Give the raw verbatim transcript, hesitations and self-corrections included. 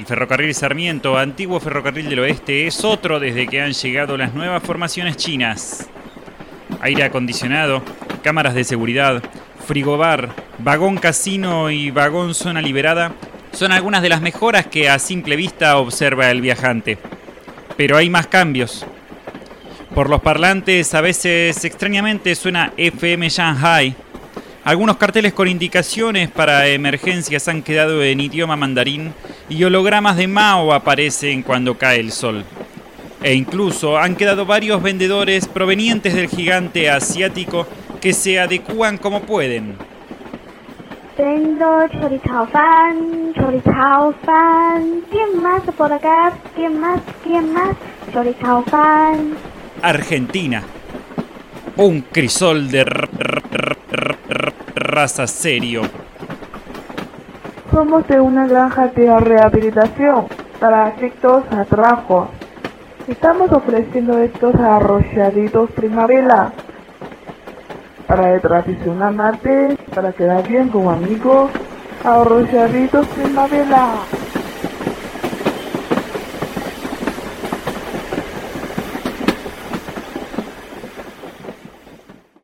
ferrocarril Sarmiento, antiguo ferrocarril del oeste, es otro desde que han llegado las nuevas formaciones chinas. Aire acondicionado, cámaras de seguridad, frigobar, vagón casino y vagón zona liberada son algunas de las mejoras que a simple vista observa el viajante. Pero hay más cambios. Por los parlantes a veces extrañamente suena F M Shanghai. Algunos carteles con indicaciones para emergencias han quedado en idioma mandarín y hologramas de Mao aparecen cuando cae el sol. E incluso han quedado varios vendedores provenientes del gigante asiático que se adecúan como pueden. Tengo chorichaofan, chorichaofan, ¿quién más por acá? ¿Quién más? ¿Quién más? Chorichaofan. Argentina. Un crisol de r- r- r- r- raza serio. Somos de una granja de rehabilitación para adictos a trabajo. Estamos ofreciendo estos arrolladitos primavera para el tradicional mate, para quedar bien con amigos. Arrolladitos primavera.